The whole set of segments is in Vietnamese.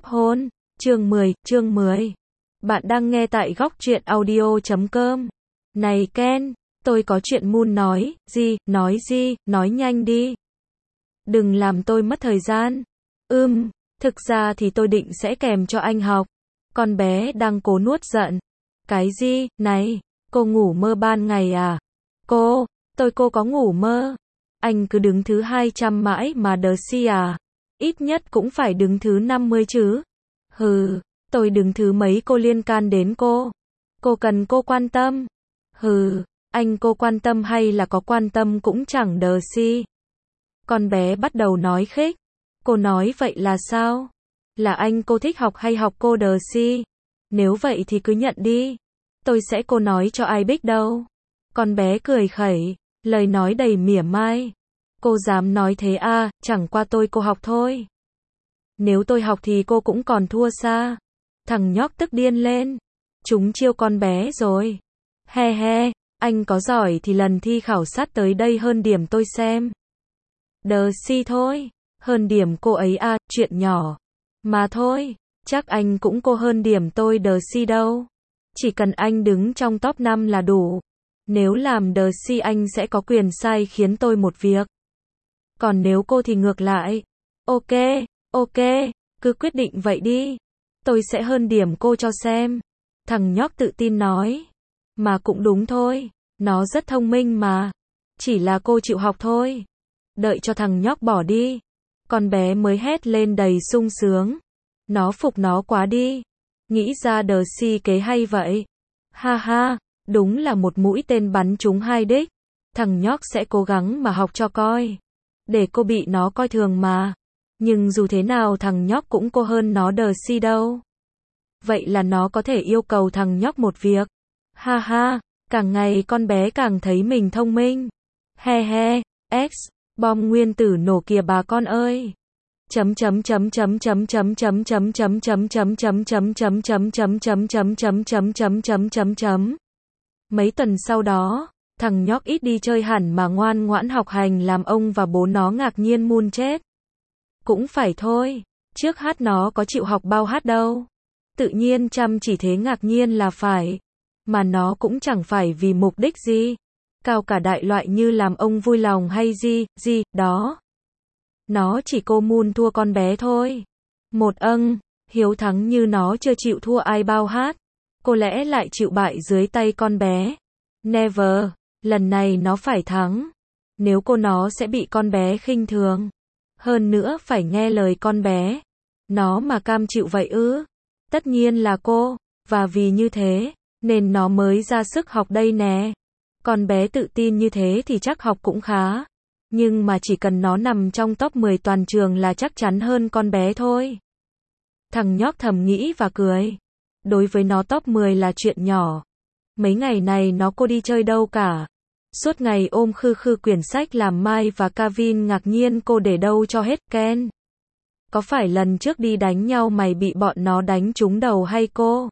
hôn. Chương 10. Bạn đang nghe tại góc truyện audio.com. Này Ken, tôi có chuyện muốn nói, nói nhanh đi. Đừng làm tôi mất thời gian. Thực ra thì tôi định sẽ kèm cho anh học. Con bé đang cố nuốt giận. Cái gì, này, cô ngủ mơ ban ngày à? Cô có ngủ mơ. Anh cứ đứng thứ 200 mãi mà đờ si à? Ít nhất cũng phải đứng thứ 50 chứ. Tôi đứng thứ mấy cô liên can đến cô? Cô cần cô quan tâm. Anh cô quan tâm hay là có quan tâm cũng chẳng đờ si. Con bé bắt đầu nói khích. Cô nói vậy là sao? Là anh cô thích học hay học cô đờ si? Nếu vậy thì cứ nhận đi. Tôi sẽ cô nói cho ai biết đâu. Con bé cười khẩy, lời nói đầy mỉa mai. Cô dám nói thế à, chẳng qua cô học thôi. Nếu tôi học thì cô cũng còn thua xa. Thằng nhóc tức điên lên. Chúng chiêu con bé rồi. He, anh có giỏi thì lần thi khảo sát tới đây hơn điểm tôi xem. Đờ si thôi. Hơn điểm cô ấy à, chuyện nhỏ. Mà thôi, chắc anh cũng cô hơn điểm tôi đờ si đâu. Chỉ cần anh đứng trong top 5 là đủ. Nếu làm đờ si anh sẽ có quyền sai khiến tôi một việc. Còn nếu cô thì ngược lại. Ok, cứ quyết định vậy đi. Tôi sẽ hơn điểm cô cho xem. Thằng nhóc tự tin nói. Mà cũng đúng thôi, nó rất thông minh mà. Chỉ là cô chịu học thôi. Đợi cho thằng nhóc bỏ đi. Con bé mới hét lên đầy sung sướng. Nó phục nó quá đi. Nghĩ ra đờ si kế hay vậy. Ha, đúng là một mũi tên bắn trúng hai đích. Thằng nhóc sẽ cố gắng mà học cho coi. Để cô bị nó coi thường mà. Nhưng dù thế nào thằng nhóc cũng cô hơn nó đờ si đâu. Vậy là nó có thể yêu cầu thằng nhóc một việc. Ha, càng ngày con bé càng thấy mình thông minh. He, X, bom nguyên tử nổ kìa bà con ơi. Mấy tuần sau đó, thằng nhóc ít đi chơi hẳn mà ngoan ngoãn học hành làm ông và bố nó ngạc nhiên mun chết. Cũng phải thôi, trước hát nó có chịu học bao hát đâu. Tự nhiên chăm chỉ thế ngạc nhiên là phải. Mà nó cũng chẳng phải vì mục đích gì. Cao cả đại loại như làm ông vui lòng hay gì đó. Nó chỉ cô mun thua con bé thôi. Một hiếu thắng như nó chưa chịu thua ai bao hát. Có lẽ lại chịu bại dưới tay con bé. Never, lần này nó phải thắng. Nếu cô nó sẽ bị con bé khinh thường. Hơn nữa phải nghe lời con bé. Nó mà cam chịu vậy ư? Tất nhiên là cô. Và vì như thế, nên nó mới ra sức học đây nè. Con bé tự tin như thế thì chắc học cũng khá. Nhưng mà chỉ cần nó nằm trong top 10 toàn trường là chắc chắn hơn con bé thôi. Thằng nhóc thầm nghĩ và cười. Đối với nó top 10 là chuyện nhỏ. Mấy ngày này nó cô đi chơi đâu cả. Suốt ngày ôm khư quyển sách làm Mai và Kevin ngạc nhiên cô để đâu cho hết Ken. Có phải lần trước đi đánh nhau mày bị bọn nó đánh trúng đầu hay cô?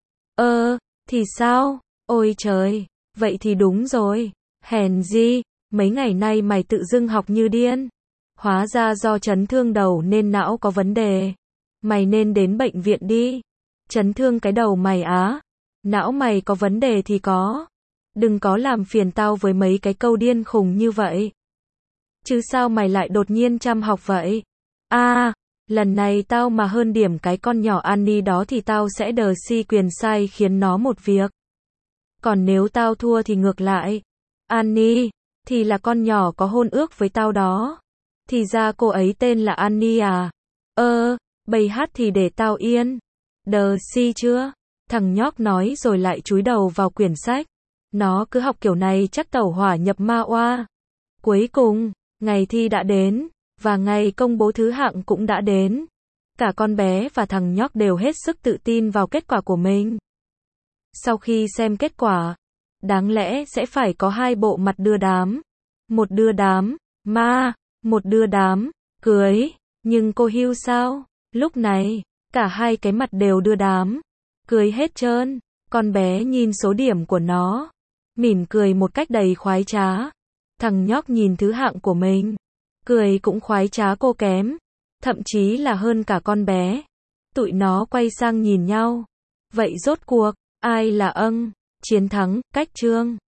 Thì sao? Ôi trời, vậy thì đúng rồi. Hèn gì, mấy ngày nay mày tự dưng học như điên. Hóa ra do chấn thương đầu nên não có vấn đề. Mày nên đến bệnh viện đi. Chấn thương cái đầu mày á? Não mày có vấn đề thì có. Đừng có làm phiền tao với mấy cái câu điên khùng như vậy. Chứ sao mày lại đột nhiên chăm học vậy? Lần này tao mà hơn điểm cái con nhỏ Annie đó thì tao sẽ đờ si quyền sai khiến nó một việc. Còn nếu tao thua thì ngược lại. Annie, thì là con nhỏ có hôn ước với tao đó. Thì ra cô ấy tên là Annie à? Bày hát thì để tao yên. Đờ si chưa? Thằng nhóc nói rồi lại chúi đầu vào quyển sách. Nó cứ học kiểu này chắc tẩu hỏa nhập ma oa. Cuối cùng, ngày thi đã đến. Và ngày công bố thứ hạng cũng đã đến. Cả con bé và thằng nhóc đều hết sức tự tin vào kết quả của mình. Sau khi xem kết quả, đáng lẽ sẽ phải có hai bộ mặt đưa đám. Một đưa đám ma, một đưa đám cưới. Nhưng cô Hugh sao? Lúc này, cả hai cái mặt đều đưa đám cưới hết trơn. Con bé nhìn số điểm của nó, mỉm cười một cách đầy khoái trá. Thằng nhóc nhìn thứ hạng của mình, cười cũng khoái trá cô kém. Thậm chí là hơn cả con bé. Tụi nó quay sang nhìn nhau. Vậy rốt cuộc, ai là chiến thắng, cách Trương?